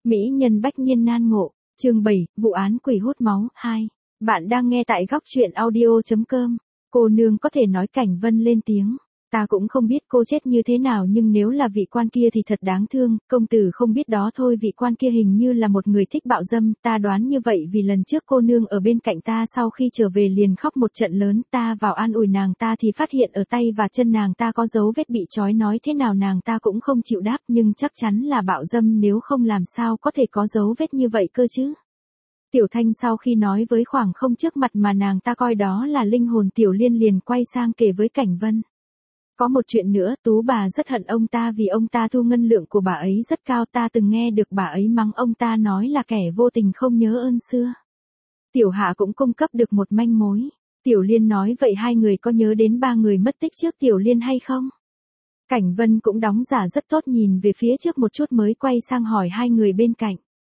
Mỹ nhân bách niên nan ngộ, chương 7, vụ án quỷ hút máu, 2. Bạn đang nghe tại góc truyện audio.com. Cô nương có thể nói Cảnh Vân lên tiếng. Ta cũng không biết cô chết như thế nào nhưng nếu là vị quan kia thì thật đáng thương, công tử không biết đó thôi, vị quan kia hình như là một người thích bạo dâm, ta đoán như vậy vì lần trước cô nương ở bên cạnh ta sau khi trở về liền khóc một trận lớn, ta vào an ủi nàng ta thì phát hiện ở tay và chân nàng ta có dấu vết bị trói, nói thế nào nàng ta cũng không chịu đáp, nhưng chắc chắn là bạo dâm, nếu không làm sao có thể có dấu vết như vậy cơ chứ. Tiểu Thanh sau khi nói với khoảng không trước mặt mà nàng ta coi đó là linh hồn Tiểu Liên liền quay sang kể với Cảnh Vân. Có một chuyện nữa, Tú bà rất hận ông ta vì ông ta thu ngân lượng của bà ấy rất cao, ta từng nghe được bà ấy mắng ông ta nói là kẻ vô tình không nhớ ơn xưa. Tiểu Hạ cũng cung cấp được một manh mối. Tiểu Liên nói vậy hai người có nhớ đến 3 người mất tích trước Tiểu Liên hay không? Cảnh Vân cũng đóng giả rất tốt, nhìn về phía trước một chút mới quay sang hỏi hai người bên cạnh.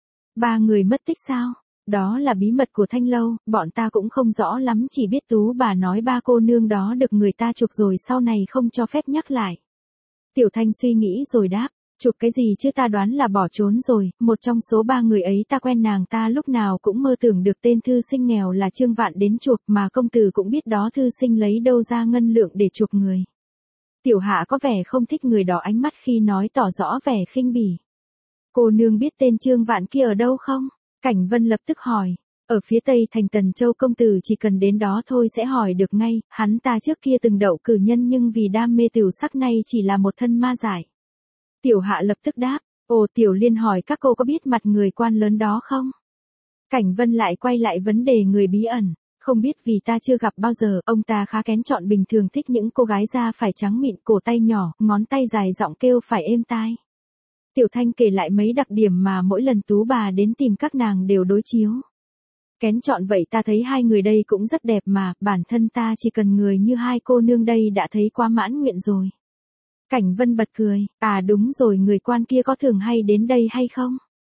3 người mất tích sao? Đó là bí mật của Thanh Lâu, bọn ta cũng không rõ lắm, chỉ biết Tú bà nói 3 cô nương đó được người ta chuộc rồi sau này không cho phép nhắc lại. Tiểu Thanh suy nghĩ rồi đáp, chuộc cái gì chứ, ta đoán là bỏ trốn rồi, một trong số 3 người ấy ta quen, nàng ta lúc nào cũng mơ tưởng được tên thư sinh nghèo là Trương Vạn đến chuộc, mà công tử cũng biết đó, thư sinh lấy đâu ra ngân lượng để chuộc người. Tiểu Hạ có vẻ không thích người đó, ánh mắt khi nói tỏ rõ vẻ khinh bỉ. Cô nương biết tên Trương Vạn kia ở đâu không? Cảnh Vân lập tức hỏi, ở phía tây thành Tần Châu, công tử chỉ cần đến đó thôi sẽ hỏi được ngay, hắn ta trước kia từng đậu cử nhân nhưng vì đam mê tửu sắc nay chỉ là một thân ma giải. Tiểu Hạ lập tức đáp, ồ. Tiểu Liên hỏi các cô có biết mặt người quan lớn đó không? Cảnh Vân lại quay lại vấn đề người bí ẩn, không biết vì ta chưa gặp bao giờ, ông ta khá kén chọn, bình thường thích những cô gái da phải trắng mịn, cổ tay nhỏ, ngón tay dài, giọng kêu phải êm tai. Tiểu Thanh kể lại mấy đặc điểm mà mỗi lần Tú bà đến tìm các nàng đều đối chiếu. Kén chọn vậy, ta thấy hai người đây cũng rất đẹp mà, bản thân ta chỉ cần người như hai cô nương đây đã thấy quá mãn nguyện rồi. Cảnh Vân bật cười, à đúng rồi, người quan kia có thường hay đến đây hay không?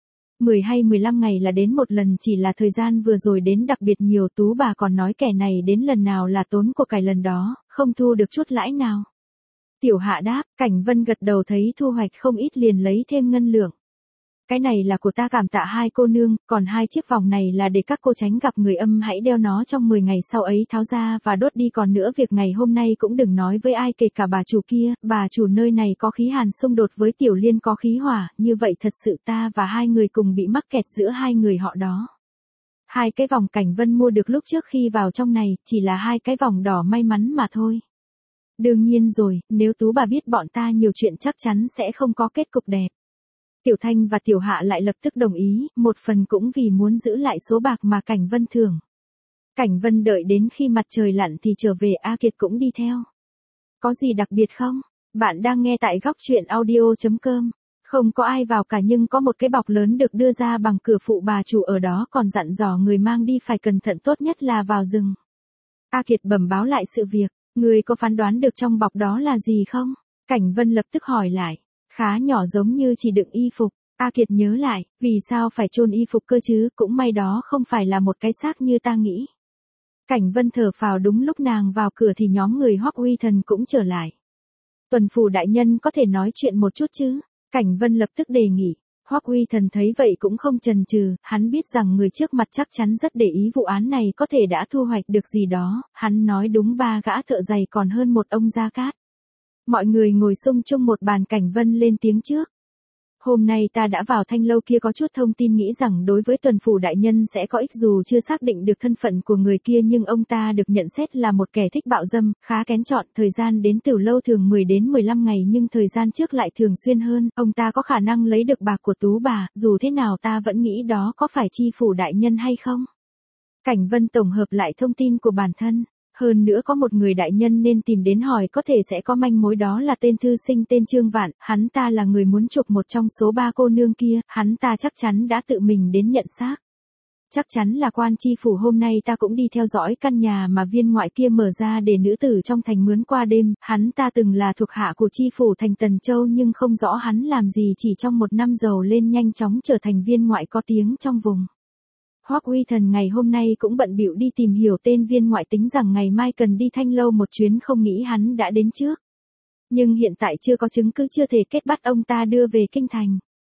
10 hay 15 ngày là đến một lần, chỉ là thời gian vừa rồi đến đặc biệt nhiều, Tú bà còn nói kẻ này đến lần nào là tốn của cải lần đó, không thu được chút lãi nào. Tiểu Hạ đáp, Cảnh Vân gật đầu, thấy thu hoạch không ít liền lấy thêm ngân lượng. Cái này là của ta, cảm tạ hai cô nương, còn 2 chiếc vòng này là để các cô tránh gặp người âm, hãy đeo nó trong 10 ngày sau ấy tháo ra và đốt đi, còn nữa việc ngày hôm nay cũng đừng nói với ai, kể cả bà chủ kia, bà chủ nơi này có khí hàn, xung đột với Tiểu Liên có khí hỏa, như vậy thật sự ta và hai người cùng bị mắc kẹt giữa hai người họ đó. 2 cái vòng Cảnh Vân mua được lúc trước khi vào trong này, chỉ là 2 cái vòng đỏ may mắn mà thôi. Đương nhiên rồi, nếu Tú bà biết bọn ta nhiều chuyện chắc chắn sẽ không có kết cục đẹp. Tiểu Thanh và Tiểu Hạ lại lập tức đồng ý, một phần cũng vì muốn giữ lại số bạc mà Cảnh Vân thưởng. Cảnh Vân đợi đến khi mặt trời lặn thì trở về, A Kiệt cũng đi theo. Có gì đặc biệt không? Bạn đang nghe tại góc truyện audio.com. Không có ai vào cả nhưng có một cái bọc lớn được đưa ra bằng cửa phụ, bà chủ ở đó còn dặn dò người mang đi phải cẩn thận, tốt nhất là vào rừng. A Kiệt bẩm báo lại sự việc. Người có phán đoán được trong bọc đó là gì không? Cảnh Vân lập tức hỏi lại. Khá nhỏ, giống như chỉ đựng y phục. A Kiệt nhớ lại, vì sao phải chôn y phục cơ chứ, cũng may đó không phải là một cái xác như ta nghĩ. Cảnh Vân thở phào, đúng lúc nàng vào cửa thì nhóm người Hoắc Uy Thần cũng trở lại. Tuần phủ đại nhân có thể nói chuyện một chút chứ? Cảnh Vân lập tức đề nghị. Hoắc Uy Thần thấy vậy cũng không chần chừ, hắn biết rằng người trước mặt chắc chắn rất để ý vụ án này, có thể đã thu hoạch được gì đó, hắn nói đúng, 3 gã thợ giày còn hơn một ông Gia Cát. Mọi người ngồi xung chung một bàn, Cảnh Vân lên tiếng trước. Hôm nay ta đã vào Thanh Lâu kia có chút thông tin, nghĩ rằng đối với tuần phủ đại nhân sẽ có ích, dù chưa xác định được thân phận của người kia nhưng ông ta được nhận xét là một kẻ thích bạo dâm, khá kén chọn, thời gian đến Tiểu Lâu thường 10 đến 15 ngày nhưng thời gian trước lại thường xuyên hơn, ông ta có khả năng lấy được bạc của Tú bà, dù thế nào ta vẫn nghĩ đó có phải Chi phủ đại nhân hay không? Cảnh Vân tổng hợp lại thông tin của bản thân. Hơn nữa có một người đại nhân nên tìm đến hỏi, có thể sẽ có manh mối, đó là tên thư sinh tên Trương Vạn, hắn ta là người muốn chuộc một trong số 3 cô nương kia, hắn ta chắc chắn đã tự mình đến nhận xác. Chắc chắn là quan chi phủ, hôm nay ta cũng đi theo dõi căn nhà mà viên ngoại kia mở ra để nữ tử trong thành mướn qua đêm, hắn ta từng là thuộc hạ của chi phủ thành Tần Châu nhưng không rõ hắn làm gì, chỉ trong 1 năm giàu lên nhanh chóng trở thành viên ngoại có tiếng trong vùng. Hoắc Uy Thần ngày hôm nay cũng bận bịu đi tìm hiểu tên viên ngoại, tính rằng ngày mai cần đi Thanh Lâu một chuyến, không nghĩ hắn đã đến trước. Nhưng hiện tại chưa có chứng cứ, chưa thể kết bắt ông ta đưa về kinh thành.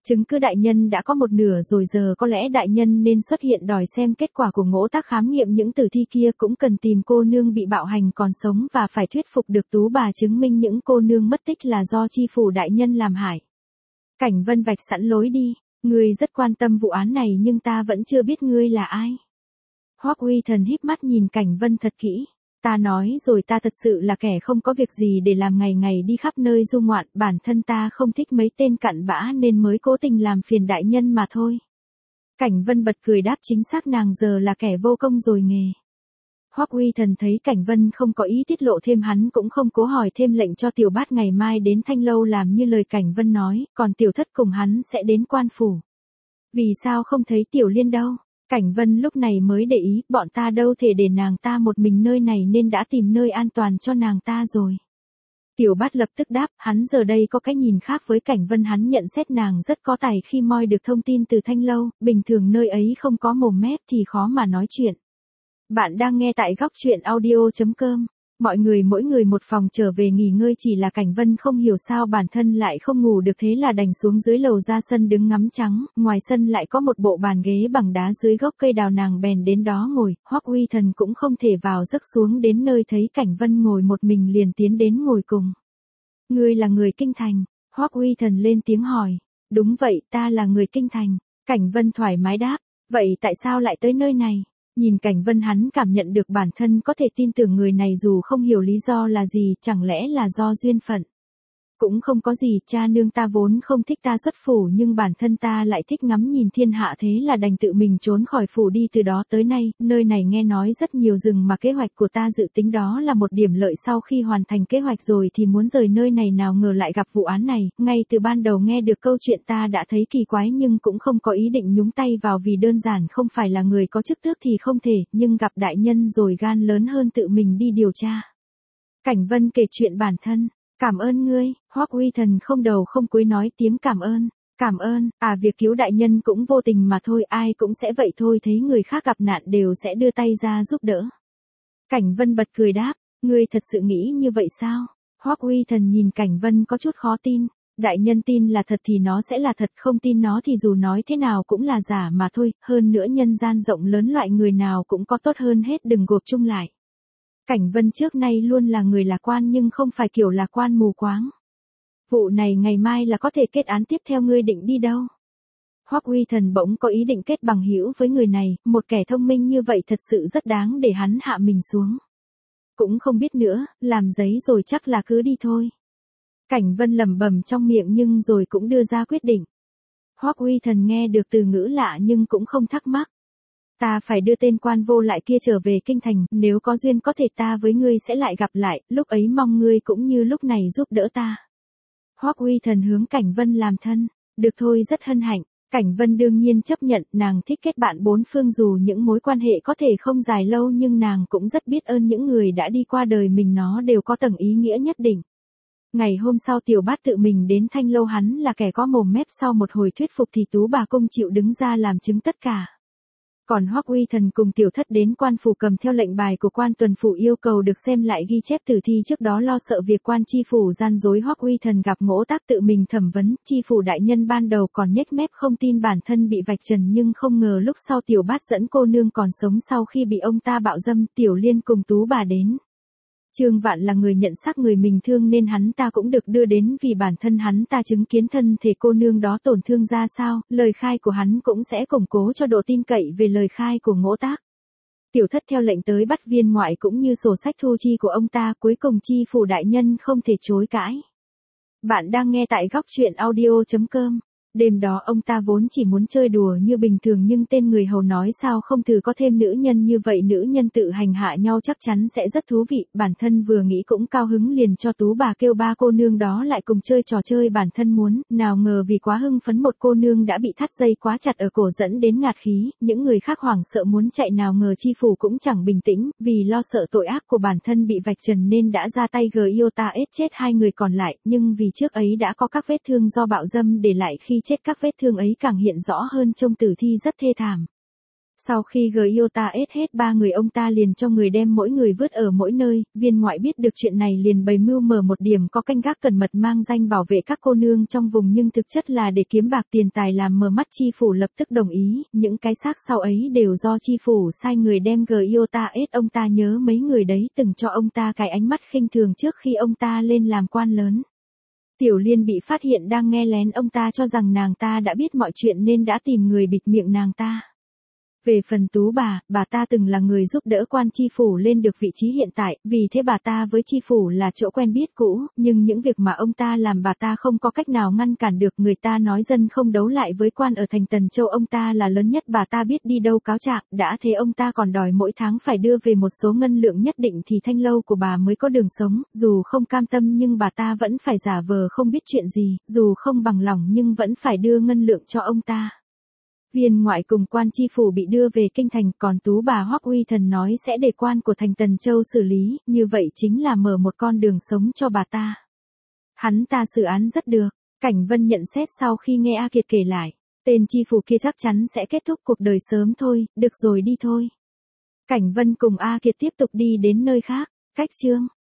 Chứng cứ đại nhân đã có một nửa rồi, giờ có lẽ đại nhân nên xuất hiện đòi xem kết quả của ngỗ tác khám nghiệm những tử thi kia, cũng cần tìm cô nương bị bạo hành còn sống và phải thuyết phục được Tú bà chứng minh những cô nương mất tích là do chi phủ đại nhân làm hại. Cảnh Vân vạch sẵn lối đi, ngươi rất quan tâm vụ án này nhưng ta vẫn chưa biết ngươi là ai. Hoắc Uy Thần híp mắt nhìn Cảnh Vân thật kỹ. Ta nói rồi, ta thật sự là kẻ không có việc gì để làm, ngày ngày đi khắp nơi du ngoạn, bản thân ta không thích mấy tên cặn bã nên mới cố tình làm phiền đại nhân mà thôi. Cảnh Vân bật cười đáp, chính xác nàng giờ là kẻ vô công rồi nghề. Hoắc Uy Thần thấy Cảnh Vân không có ý tiết lộ thêm, hắn cũng không cố hỏi thêm, lệnh cho Tiểu Bát ngày mai đến Thanh Lâu làm như lời Cảnh Vân nói, còn Tiểu Thất cùng hắn sẽ đến quan phủ. Vì sao không thấy Tiểu Liên đâu? Cảnh Vân lúc này mới để ý, bọn ta đâu thể để nàng ta một mình nơi này nên đã tìm nơi an toàn cho nàng ta rồi. Tiểu Bát lập tức đáp, hắn giờ đây có cái nhìn khác với Cảnh Vân, hắn nhận xét nàng rất có tài khi moi được thông tin từ Thanh Lâu, bình thường nơi ấy không có mồm mép thì khó mà nói chuyện. Bạn đang nghe tại góc truyện audio.com. Mọi người mỗi người một phòng trở về nghỉ ngơi, chỉ là Cảnh Vân không hiểu sao bản thân lại không ngủ được, thế là đành xuống dưới lầu ra sân đứng ngắm trắng, ngoài sân lại có một bộ bàn ghế bằng đá dưới gốc cây đào, nàng bèn đến đó ngồi, Hoắc Uy Thần cũng không thể vào giấc, xuống đến nơi thấy Cảnh Vân ngồi một mình liền tiến đến ngồi cùng. Ngươi là người Kinh Thành? Hoắc Uy Thần lên tiếng hỏi. Đúng vậy, ta là người Kinh Thành. Cảnh Vân thoải mái đáp. Vậy tại sao lại tới nơi này? Nhìn Cảnh Vân, hắn cảm nhận được bản thân có thể tin tưởng người này dù không hiểu lý do là gì, chẳng lẽ là do duyên phận. Cũng không có gì, cha nương ta vốn không thích ta xuất phủ nhưng bản thân ta lại thích ngắm nhìn thiên hạ, thế là đành tự mình trốn khỏi phủ đi. Từ đó tới nay, nơi này nghe nói rất nhiều rừng mà kế hoạch của ta dự tính đó là một điểm lợi, sau khi hoàn thành kế hoạch rồi thì muốn rời nơi này, nào ngờ lại gặp vụ án này. Ngay từ ban đầu nghe được câu chuyện ta đã thấy kỳ quái nhưng cũng không có ý định nhúng tay vào, vì đơn giản không phải là người có chức tước thì không thể, nhưng gặp đại nhân rồi gan lớn hơn tự mình đi điều tra. Cảnh Vân kể chuyện bản thân. Cảm ơn ngươi. Hoắc Uy Thần không đầu không cuối nói tiếng cảm ơn. Cảm ơn, việc cứu đại nhân cũng vô tình mà thôi, ai cũng sẽ vậy thôi, thấy người khác gặp nạn đều sẽ đưa tay ra giúp đỡ. Cảnh Vân bật cười đáp, ngươi thật sự nghĩ như vậy sao? Hoắc Uy Thần nhìn Cảnh Vân có chút khó tin. Đại nhân tin là thật thì nó sẽ là thật, không tin nó thì dù nói thế nào cũng là giả mà thôi, hơn nữa nhân gian rộng lớn, loại người nào cũng có, tốt hơn hết đừng gộp chung lại. Cảnh Vân trước nay luôn là người lạc quan nhưng không phải kiểu lạc quan mù quáng. Vụ này ngày mai là có thể kết án, tiếp theo ngươi định đi đâu? Hoắc Uy Thần bỗng có ý định kết bằng hữu với người này, một kẻ thông minh như vậy thật sự rất đáng để hắn hạ mình xuống. Cũng không biết nữa, làm giấy rồi chắc là cứ đi thôi. Cảnh Vân lẩm bẩm trong miệng nhưng rồi cũng đưa ra quyết định. Hoắc Uy Thần nghe được từ ngữ lạ nhưng cũng không thắc mắc. Ta phải đưa tên quan vô lại kia trở về Kinh Thành, nếu có duyên có thể ta với ngươi sẽ lại gặp lại, lúc ấy mong ngươi cũng như lúc này giúp đỡ ta. Hoắc Uy Thần hướng Cảnh Vân làm thân. Được thôi, rất hân hạnh. Cảnh Vân đương nhiên chấp nhận, nàng thích kết bạn bốn phương, dù những mối quan hệ có thể không dài lâu nhưng nàng cũng rất biết ơn những người đã đi qua đời mình, nó đều có tầng ý nghĩa nhất định. Ngày hôm sau Tiểu Bát tự mình đến Thanh Lâu, hắn là kẻ có mồm mép, sau một hồi thuyết phục thì Tú bà cung chịu đứng ra làm chứng tất cả. Còn Hoắc Uy Thần cùng Tiểu Thất đến quan phủ cầm theo lệnh bài của quan tuần phủ, yêu cầu được xem lại ghi chép tử thi trước đó, lo sợ việc quan chi phủ gian dối. Hoắc Uy Thần gặp Ngỗ Tác tự mình thẩm vấn, chi phủ đại nhân ban đầu còn nhếch mép không tin bản thân bị vạch trần, nhưng không ngờ lúc sau Tiểu Bát dẫn cô nương còn sống sau khi bị ông ta bạo dâm. Tiểu Liên cùng Tú bà đến. Trương Vạn là người nhận xác người mình thương nên hắn ta cũng được đưa đến, vì bản thân hắn ta chứng kiến thân thể cô nương đó tổn thương ra sao, lời khai của hắn cũng sẽ củng cố cho độ tin cậy về lời khai của Ngỗ Tác. Tiểu Thất theo lệnh tới bắt viên ngoại cũng như sổ sách thu chi của ông ta, cuối cùng chi phủ đại nhân không thể chối cãi. Bạn đang nghe tại góc truyện audio.com. Đêm đó ông ta vốn chỉ muốn chơi đùa như bình thường nhưng tên người hầu nói sao không thử có thêm nữ nhân, như vậy nữ nhân tự hành hạ nhau chắc chắn sẽ rất thú vị. Bản thân vừa nghĩ cũng cao hứng, liền cho Tú bà kêu ba cô nương đó lại cùng chơi trò chơi bản thân muốn, nào ngờ vì quá hưng phấn một cô nương đã bị thắt dây quá chặt ở cổ dẫn đến ngạt khí, những người khác hoảng sợ muốn chạy, nào ngờ chi phủ cũng chẳng bình tĩnh, vì lo sợ tội ác của bản thân bị vạch trần nên đã ra tay giota chết hai người còn lại, nhưng vì trước ấy đã có các vết thương do bạo dâm để lại, khi chết các vết thương ấy càng hiện rõ hơn, trông tử thi rất thê thảm. Sau khi Giota hết ba người ông ta liền cho người đem mỗi người vứt ở mỗi nơi, viên ngoại biết được chuyện này liền bày mưu mở một điểm có canh gác cẩn mật mang danh bảo vệ các cô nương trong vùng nhưng thực chất là để kiếm bạc tiền tài làm mờ mắt chi phủ lập tức đồng ý, những cái xác sau ấy đều do chi phủ sai người đem Giota ông ta nhớ mấy người đấy từng cho ông ta cái ánh mắt khinh thường trước khi ông ta lên làm quan lớn. Tiểu Liên bị phát hiện đang nghe lén ông ta cho rằng nàng ta đã biết mọi chuyện nên đã tìm người bịt miệng nàng ta. Về phần Tú bà ta từng là người giúp đỡ quan chi phủ lên được vị trí hiện tại, vì thế bà ta với chi phủ là chỗ quen biết cũ, nhưng những việc mà ông ta làm bà ta không có cách nào ngăn cản được. Người ta nói dân không đấu lại với quan ở thành Tần Châu, ông ta là lớn nhất, bà ta biết đi đâu cáo trạng, đã thế ông ta còn đòi mỗi tháng phải đưa về một số ngân lượng nhất định thì thanh lâu của bà mới có đường sống, dù không cam tâm nhưng bà ta vẫn phải giả vờ không biết chuyện gì, dù không bằng lòng nhưng vẫn phải đưa ngân lượng cho ông ta. Viên ngoại cùng quan chi phủ bị đưa về kinh thành, còn Tú bà Hoắc Uy Thần nói sẽ để quan của thành Tần Châu xử lý, như vậy chính là mở một con đường sống cho bà ta. Hắn ta xử án rất được, Cảnh Vân nhận xét sau khi nghe A Kiệt kể lại, tên chi phủ kia chắc chắn sẽ kết thúc cuộc đời sớm thôi, được rồi đi thôi. Cảnh Vân cùng A Kiệt tiếp tục đi đến nơi khác, cách chương